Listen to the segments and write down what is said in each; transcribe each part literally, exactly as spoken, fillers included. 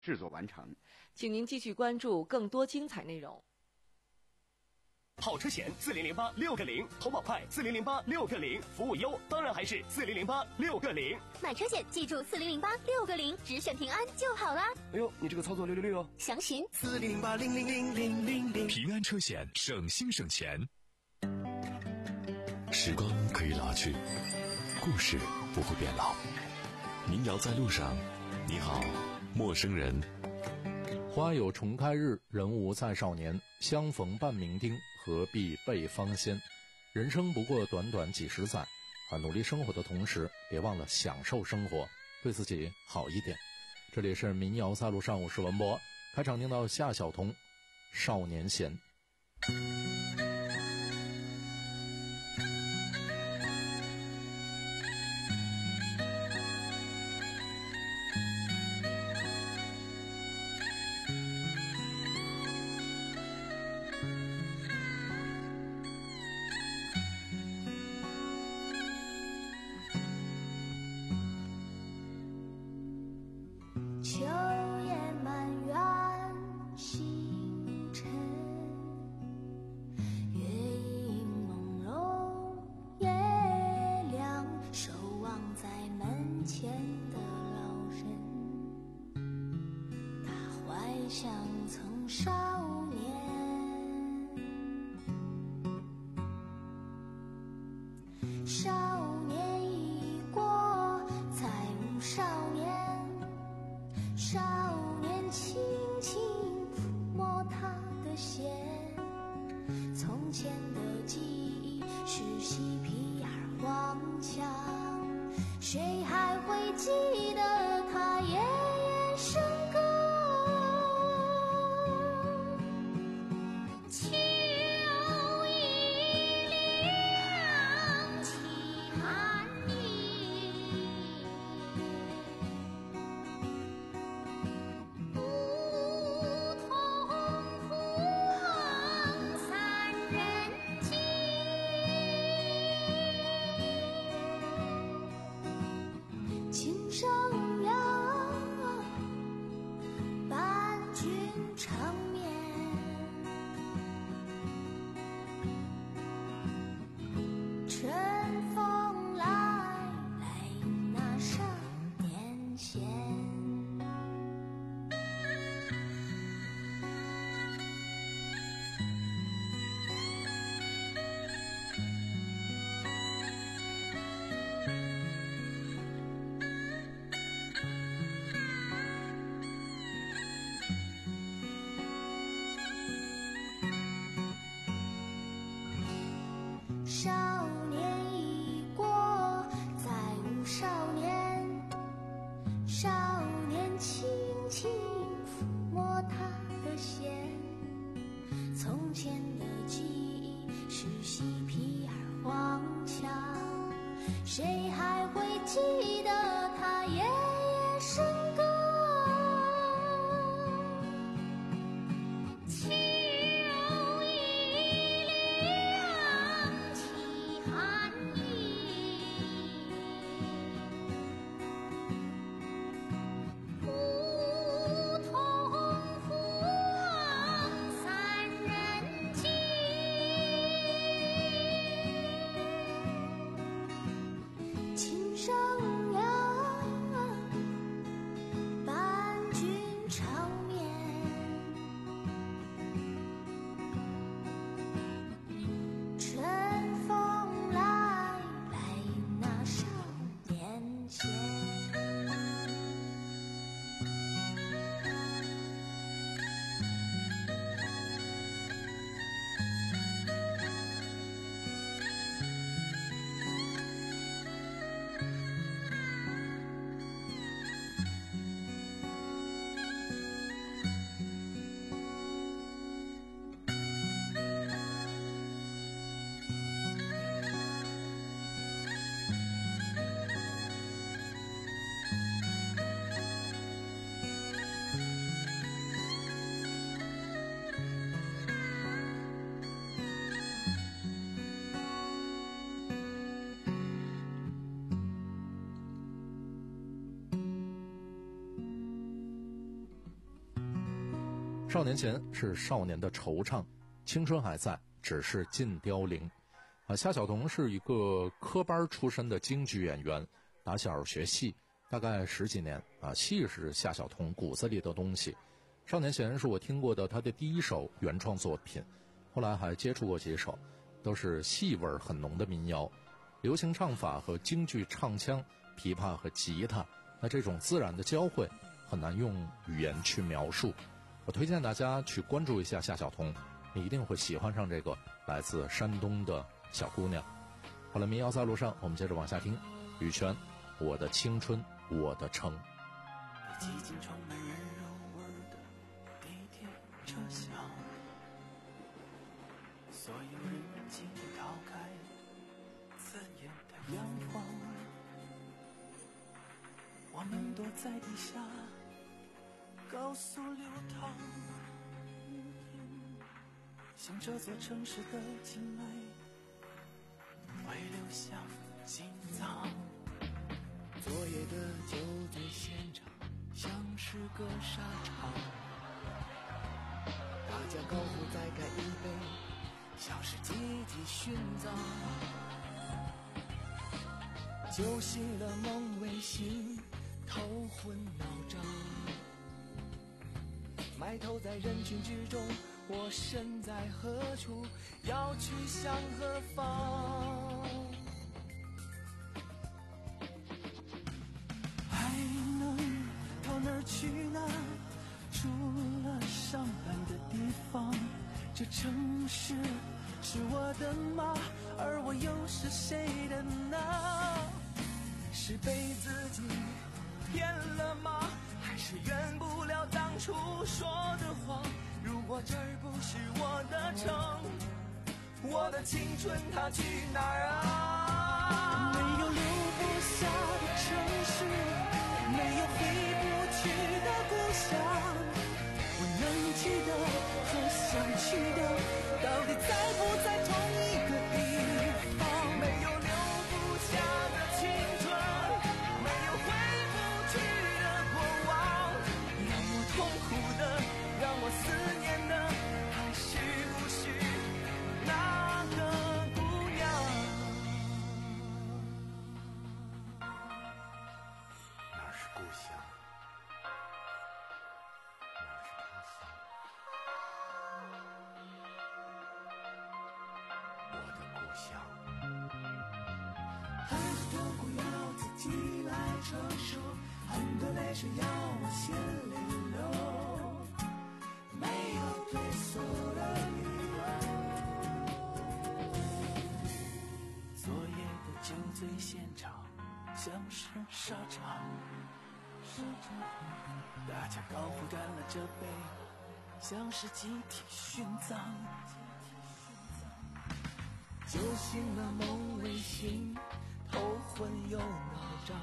制作完成。 请您继续关注更多精彩内容。 跑车险四零零八六个零，投保快四零零八六个零，服务优当然还是四零零八六个零。 买车险记住四零零八六个零，只选平安就好啦。 哎呦，你这个操作六六六哦！ 详询四零零八零零零零零零。 平安车险，省心省钱。时光可以老去，故事不会变老。民谣在路上，你好，陌生人。 花有重开日，人无再少年。相逢半酩酊，何必倍芳鲜。人生不过短短几十载，啊，努力生活的同时，别忘了享受生活，对自己好一点。这里是民谣在路上，我是文博。开场听到夏晓彤《少年闲》。 谁还会记得他夜夜笙歌？秋已凉气寒意，梧桐枯黄三人迹。青上阳，伴君长眠。春风来，来那少年闲。少年已过，再无少年。少年轻轻抚摸他的弦，从前的记忆是嬉皮而荒腔，谁还会记得他夜夜笙歌？秋已凉气寒意，梧桐枯黄三人迹。 少年前是少年的惆怅，青春还在，只是尽凋零。啊，夏小童是一个科班出身的京剧演员，打小学戏，大概十几年啊，戏是夏小童骨子里的东西。少年前是我听过的他的第一首原创作品，后来还接触过几首，都是戏味很浓的民谣，流行唱法和京剧唱腔，琵琶和吉他，那这种自然的交汇很难用语言去描述。我推荐大家去关注一下夏小童，你一定会喜欢上这个来自山东的小姑娘。好了，民谣在路上，我们接着往下听。羽泉，我的青春我的城。 北极经充满人肉味的地铁车厢，所有人静逃开刺眼的阳光，我们躲在地下高速流淌，像这座城市的静美会流向心脏。昨夜的酒醉现场像是个沙场，大家高呼再干一杯，像是集体殉葬。酒醒了梦未醒，头昏脑胀，埋头在人群之中，我身在何处，要去向何方？还能到哪儿去呢？除了上班的地方，这城市是我的吗？而我又是谁的呢？是被自己骗了吗？还是圆不了当初说的谎？如果这儿不是我的城，我的青春它去哪儿啊？没有留不下的城市，没有回不去的故乡，我能去的和想去的，到底在不在同一个地方？没有留不下的青春，没有回不去的过往，让我痛苦的，让我思念的，还是不是那个姑娘？哪儿是故乡？哪儿是他乡？我的故乡。很多痛苦要自己来承受，很多泪水要我先流流，没有退缩的理由。昨夜的酒醉现场像是沙场，大家高呼干了这杯，像是集体殉葬。酒醒了梦未醒，头昏又脑胀，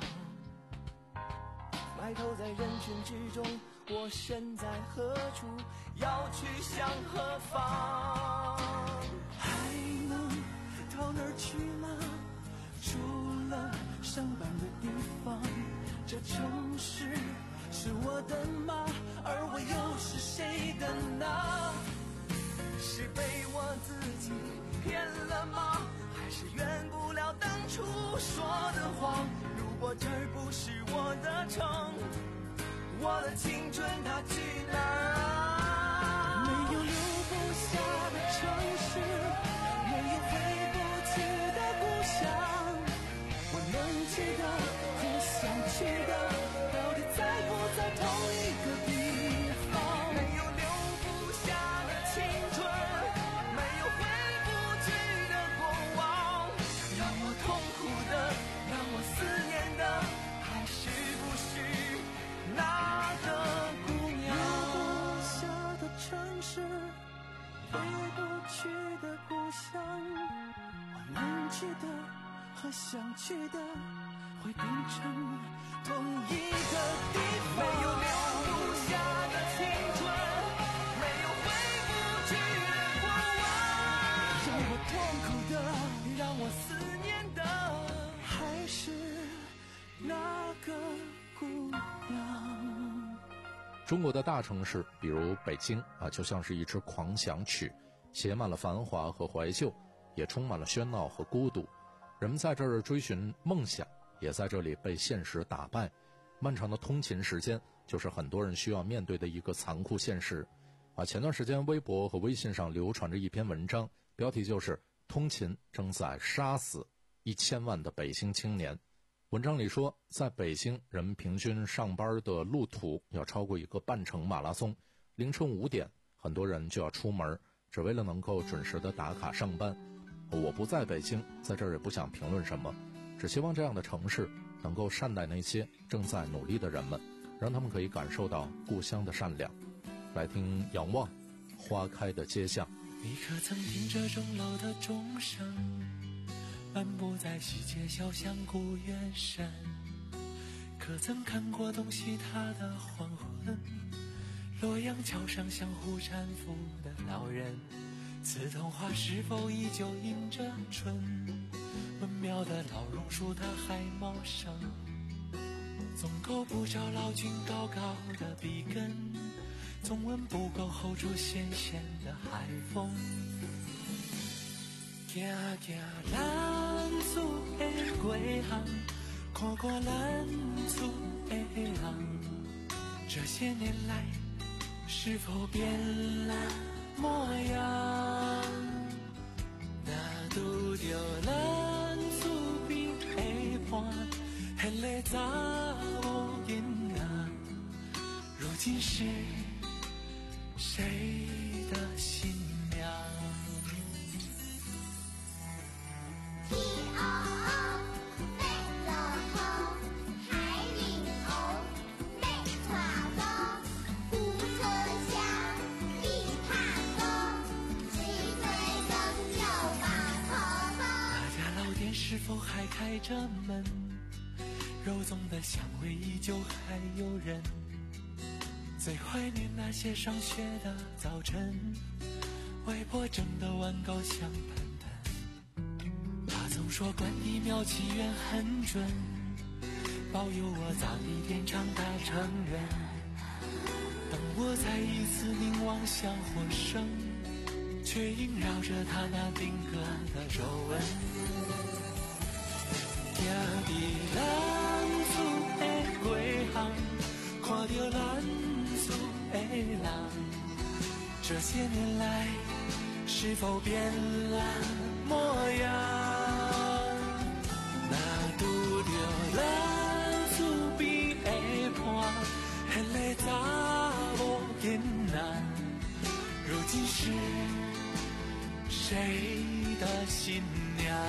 埋头在人群之中，我身在何处，要去向何方？还能到哪儿去呢？除了上班的地方，这城市是我的吗？而我又是谁的呢？是被我自己骗了吗？还是圆不了当初说的谎？如果这儿不是我的城，我的青春它去哪儿啊？没有留不下的城市，没有回不去的故乡，我能去的和想去的，到底在不在同一个地方？没有留不下的青春，没有回不去的过往，让我痛苦的，让我思念的，还是不是那个姑娘？留不下的城市，回不去的故乡，我能去的和想去的，会变成同一个地方。没有留不下的青春，没有回不去的过往，让我痛苦的，让我思念的，还是那个姑娘。 中国的大城市，比如北京啊，就像是一支狂想曲，写满了繁华和怀旧，也充满了喧闹和孤独。人们在这儿追寻梦想，也在这里被现实打败。漫长的通勤时间，就是很多人需要面对的一个残酷现实。啊，前段时间微博和微信上流传着一篇文章，标题就是“通勤正在杀死一千万的北京青年”。文章里说，在北京，人们平均上班的路途要超过一个半程马拉松。凌晨五点，很多人就要出门，只为了能够准时的打卡上班。我不在北京，在这儿也不想评论什么，只希望这样的城市能够善待那些正在努力的人们，让他们可以感受到故乡的善良。来听仰望花开的街巷。 你可曾听着钟楼的钟声，漫步在西街小巷古月深？可曾看过东西它的黄昏？洛阳桥上相互搀扶的老人，刺桐花是否依旧迎着春？文庙的老榕树它还茂盛，总够不着老君高高的笔根，总闻不够 hold 住咸咸的海风。行行咱厝的过巷，看看咱厝的人，这些年来是否变了模样？那拄着咱厝边的伴，迄个查某囡仔，如今是谁的新娘？ 天黑黑，马路好，海里头没船风，火车厢比怕风，水水声又把头风。 那家老店是否还开着门？肉粽的香味依旧还有人。最怀念那些上学的早晨，外婆蒸的碗糕香喷喷。她总说关帝庙祈愿很准，保佑我早一点长大成人。当我再一次凝望向火生，却萦绕着她那定格的皱纹。行伫咱厝的过巷，看着咱厝的人，这些年来是否变了模样？那拄着咱厝边的伴，迄个查某囡仔，如今是谁的新娘？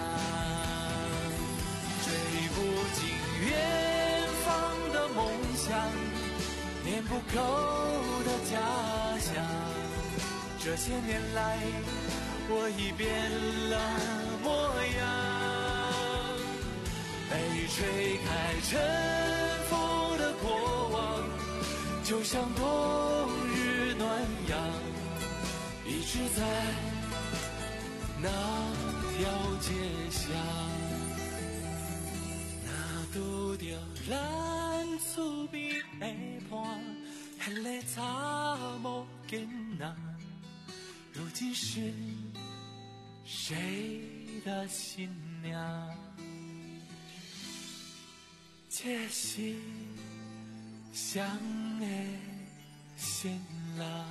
追不尽远方的梦想，念不够的家乡，这些年来我已变了模样。被吹开尘封的过往，就像冬日暖阳，一直在那条街巷。那拄着咱厝边的伴，迄个查某囡仔，如今是谁的新娘？这是谁的新郎？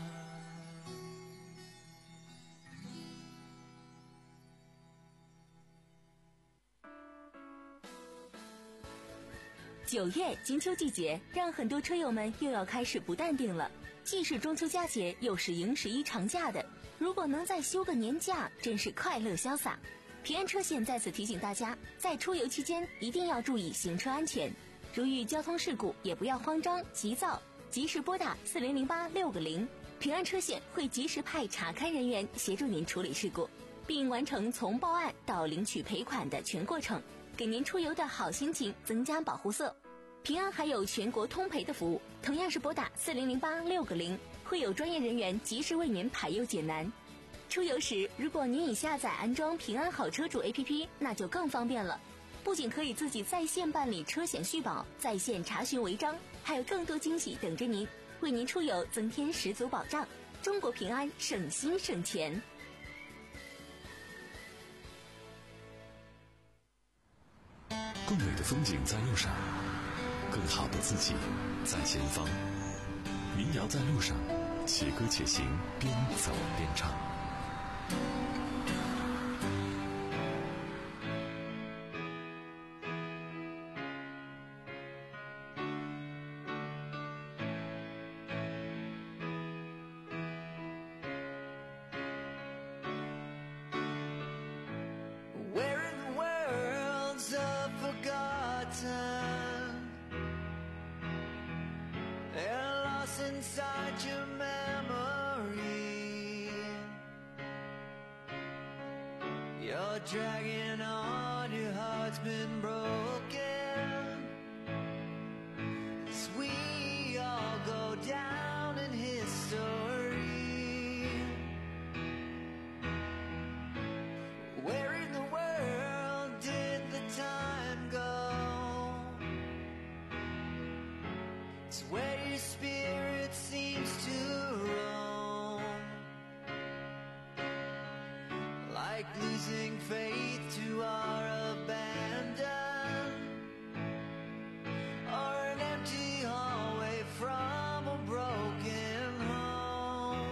九月金秋季节，让很多车友们又要开始不淡定了。既是中秋佳节，又是迎十一长假的，如果能再休个年假，真是快乐潇洒。平安车险在此提醒大家，在出游期间一定要注意行车安全，如遇交通事故也不要慌张急躁，及时拨打四零零八六个零，平安车险会及时派查勘人员协助您处理事故，并完成从报案到领取赔款的全过程，给您出游的好心情增加保护色。平安还有全国通赔的服务，同样是拨打四零零八六个零，会有专业人员及时为您排忧解难。出游时，如果您已下载安装平安好车主 A P P， 那就更方便了。不仅可以自己在线办理车险续保，在线查询违章，还有更多惊喜等着您。 为您出游增添十足保障。中国平安，省心省钱。 更美的风景在路上，更好的自己在前方。民谣在路上，且歌且行，边走边唱。 Inside your memory, you're dragging on, your heart's been broken, as we all go down in history. Where in the world did the time go? It's where your spirit seems to roam, like losing faith to our abandon, or an empty hallway from a broken home.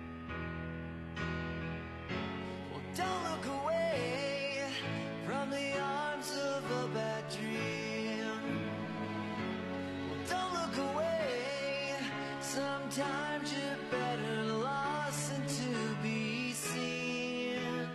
Well, don't look away from the arms of a bad dream. Well, don't look away, sometimes you're better lost than to be seen.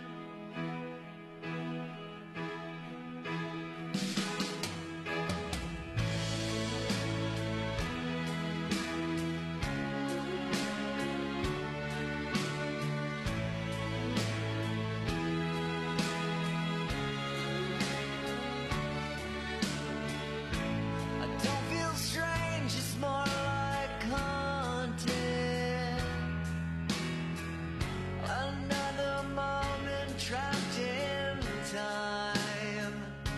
I don't feel strange, it's more like haunted. Another moment trapped in time.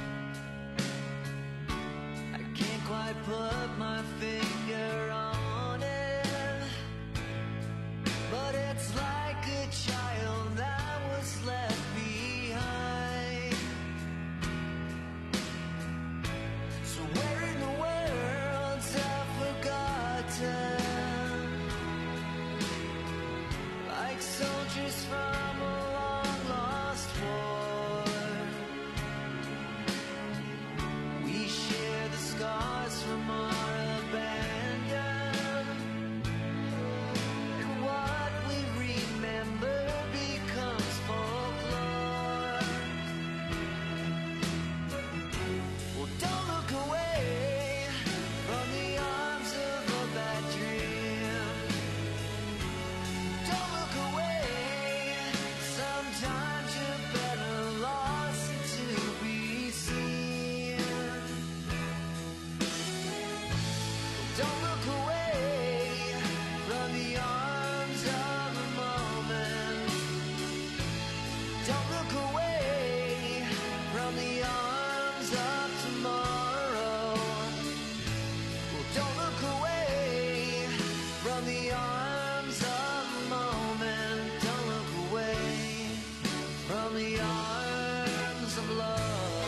I can't quite put my finger on it, but it's like a child that was left behind. So where in the world's I forgotten? Like soldiers from a long lost war, we share the scars from our abandon, and what we remember becomes folklore. Well, don't look away from the arms of a bad dream. Don't look away, sometimes you're better lost than to be seen. Don't look away from the arms of a moment. Don't look away from the arms of tomorrow. Well, don't look away from the arms of a moment. Don't look away from the arms of love.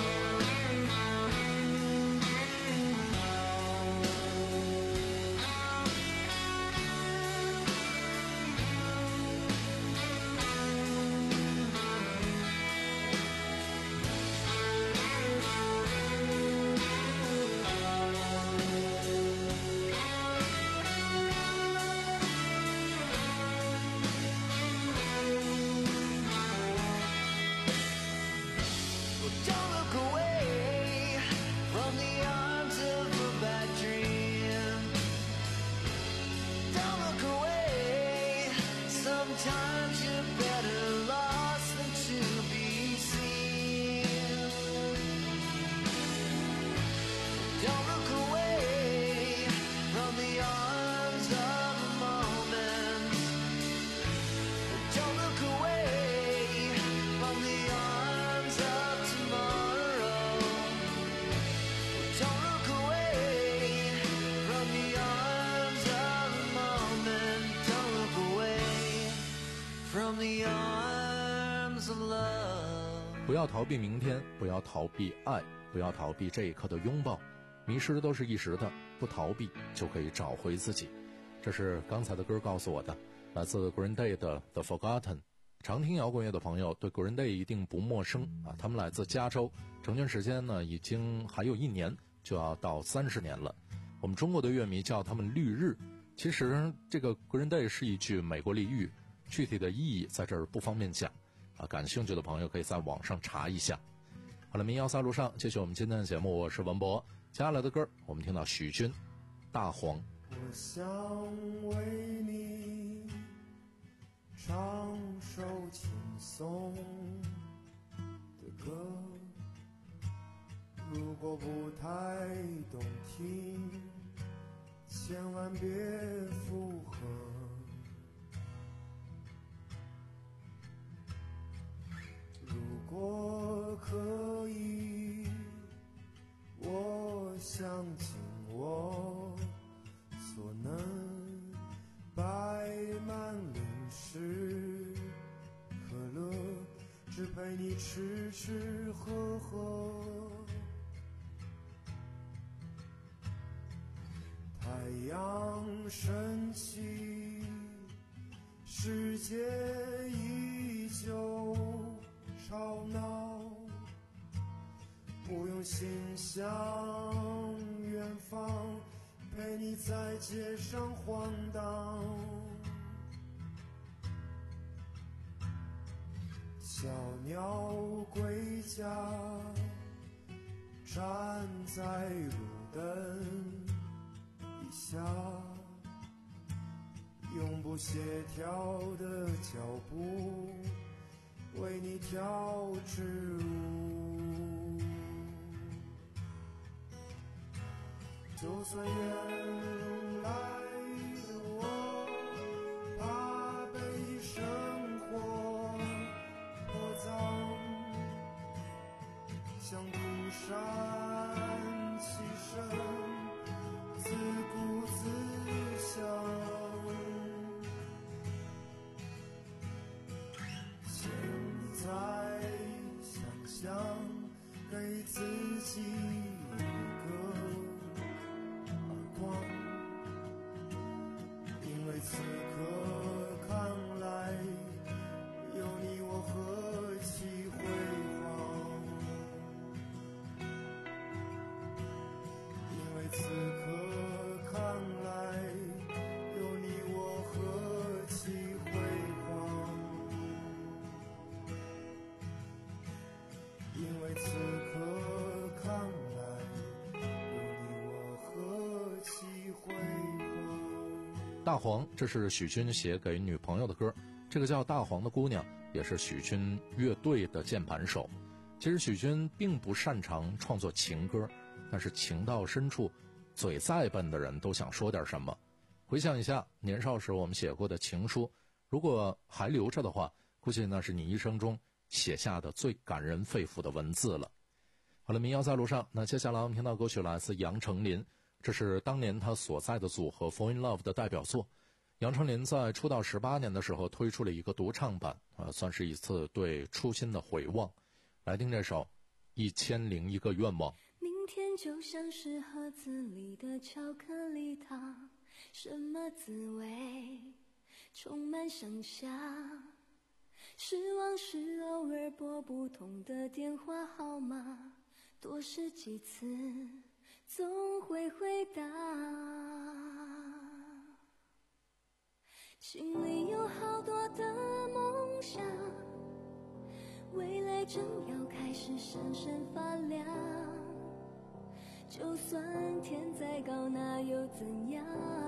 Well, don't look away from the arms of a bad dream. Don't look away, sometimes you're better lost than to be seen. Don't look away from the arms of a moment. Don't look away from the arms of tomorrow. Don't look away from the arms of a 不要逃避明天，不要逃避爱，不要逃避这一刻的拥抱。迷失都是一时的，不逃避就可以找回自己。这是刚才的歌告诉我的，来自 Green Day 的 The Forgotten。 常听摇滚乐的朋友对 Green Day 一定不陌生啊，他们来自加州，成军时间呢已经还有一年就要到三十年了。我们中国的乐迷叫他们绿日，其实这个 Green Day 是一句美国俚语，具体的意义在这儿不方便讲啊，感兴趣的朋友可以在网上查一下。好了，民谣赛路上继续我们今天的节目，我是文博。接下来的歌我们听到许君大黄。 我想为你唱首轻松的歌，如果不太懂听，千万别附和。如果可以，我想尽我所能，摆满零食可乐，只陪你吃吃喝喝。太阳升起，世界依旧吵闹，不用心向远方，陪你在街上晃荡。小鸟归家，站在路灯底下，永不协调的脚步为你跳支舞。就算原来的我怕被生活破脏，像孤山起身，自顾自享。现在想想，给自己一个因为此刻看来，有你我何其辉煌。因为此刻看来，有你我何其辉煌。因为此刻看来， 大黄，这是许君写给女朋友的歌。这个叫大黄的姑娘也是许君乐队的键盘手。其实许君并不擅长创作情歌，但是情到深处，嘴再笨的人都想说点什么。回想一下年少时我们写过的情书，如果还留着的话，估计那是你一生中写下的最感人肺腑的文字了。好了，民谣在路上，那接下来我们听到歌曲来自杨丞琳，这是当年他所在的组合 Fall in Love 的代表作。杨丞琳在出道十八年的时候推出了一个独唱版，啊，算是一次对初心的回望。来听这首《一千零一个愿望》。 明天就像是盒子里的巧克力糖，什么滋味？充满想象。失望是偶尔拨不通的电话号码，多试几次总会回答。心里有好多的梦想，未来正要开始闪闪发亮。就算天再高那又怎样，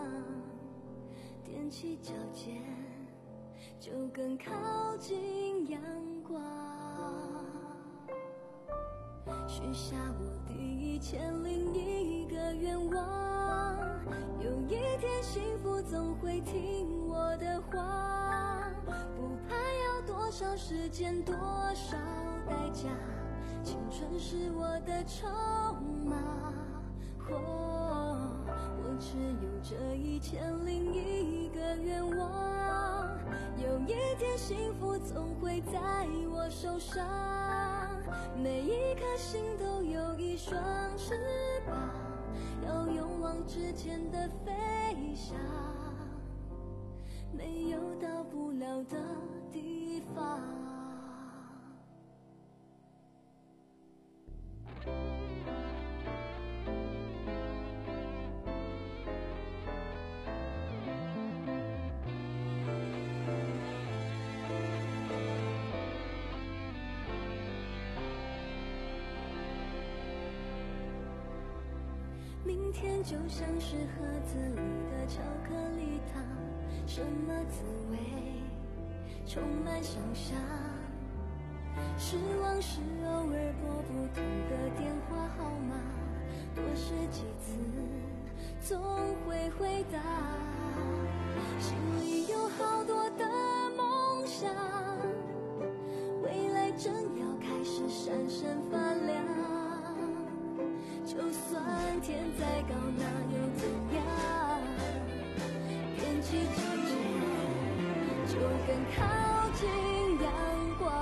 踮起脚尖就更靠近阳光。许下我第一千零一个愿望，有一天幸福总会听我的话，不怕要多少时间多少代价，青春是我的筹码。哦，我只有这一千零一个愿望，有一天幸福总会在我手上， 每一颗心都有一双翅膀，要勇往直前的飞翔，没有到不了的地方。明天就像是盒子里的巧克力糖，什么滋味充满想象。失望是偶尔拨不通的电话号码，多试几次总会回答。心里有好多的梦想，未来正要开始闪闪发亮。就算天再高那又怎样，踮起脚尖就更靠近阳光。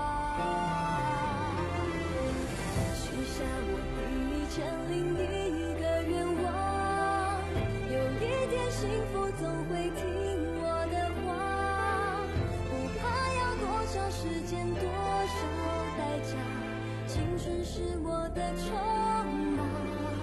许下我第一千零一个愿望，有一天幸福总会听我的话，不怕要多少时间多少代价，青春是我的筹码。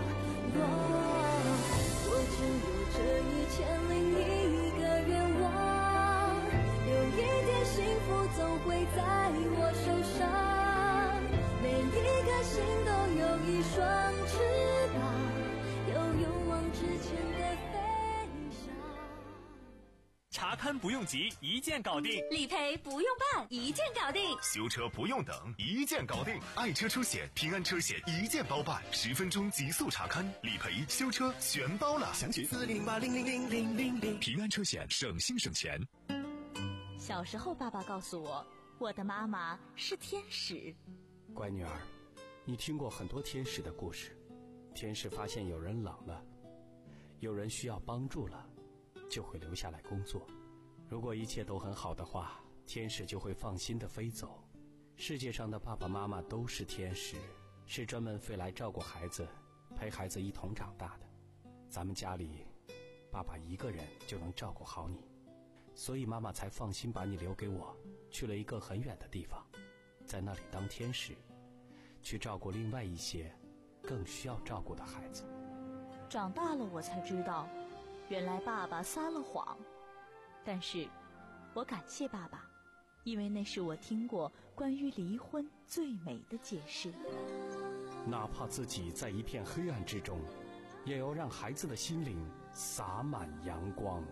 我只有这一千零一个愿望，有一天幸福总会在我手上，每一颗心都有一双翅膀，有勇往直前的飞翔。 查勘不用急，一键搞定； 理赔不用办，一键搞定； 修车不用等，一键搞定。爱车出险，平安车险一键包办，十分钟极速查勘、理赔、修车全包了。详询四零零八零零零零零零。平安车险，省心省钱。 小时候，爸爸告诉我，我的妈妈是天使。 乖女儿，你听过很多天使的故事。天使发现有人冷了，有人需要帮助了，就会留下来工作。如果一切都很好的话，天使就会放心地飞走。世界上的爸爸妈妈都是天使，是专门飞来照顾孩子，陪孩子一同长大的。咱们家里，爸爸一个人就能照顾好你，所以妈妈才放心把你留给我，去了一个很远的地方，在那里当天使，去照顾另外一些更需要照顾的孩子。 长大了我才知道，原来爸爸撒了谎。但是我感谢爸爸，因为那是我听过关于离婚最美的解释。 哪怕自己在一片黑暗之中，也要让孩子的心灵洒满阳光。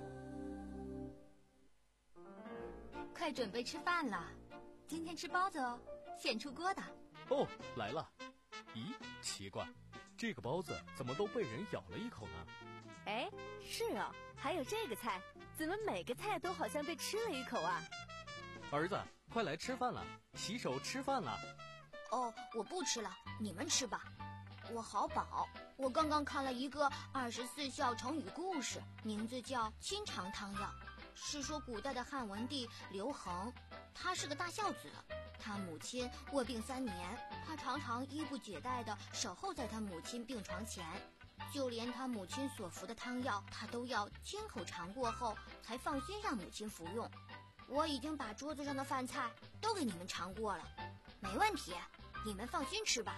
快准备吃饭了，今天吃包子哦，现出锅的。 哦，来了。咦，奇怪，这个包子怎么都被人咬了一口呢？ 哎，是哦，还有这个菜，怎么每个菜都好像被吃了一口啊？ 儿子，快来吃饭了，洗手吃饭了。 哦，我不吃了，你们吃吧。我好饱，我刚刚看了一个二十四孝成语故事，名字叫《亲尝汤药》，是说古代的汉文帝刘恒，他是个大孝子，他母亲卧病三年，他常常衣不解带地守候在他母亲病床前，就连他母亲所服的汤药，他都要亲口尝过后才放心让母亲服用。我已经把桌子上的饭菜都给你们尝过了，没问题，你们放心吃吧。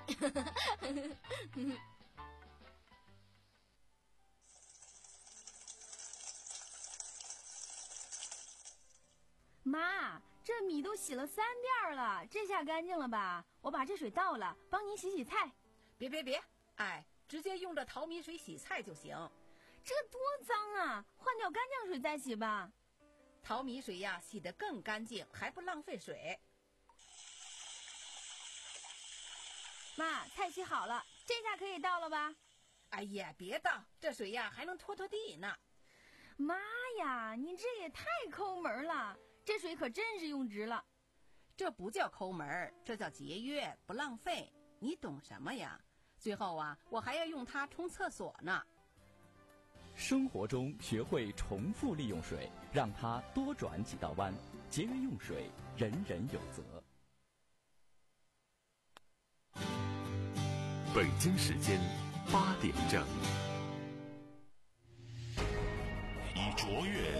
妈，这米都洗了三遍了，这下干净了吧？我把这水倒了，帮您洗洗菜。 别别别，哎，直接用这淘米水洗菜就行。 这多脏啊，换掉干净水再洗吧。 淘米水呀，洗得更干净，还不浪费水。 妈，菜洗好了，这下可以倒了吧？ 哎呀，别倒，这水呀还能拖拖地呢。 妈呀，你这也太抠门了，这水可真是用值了。 这不叫抠门，这叫节约，不浪费。你懂什么呀？最后啊，我还要用它冲厕所呢。 生活中学会重复利用水，让它多转几道弯，节约用水，人人有责。 北京时间八点正。以卓越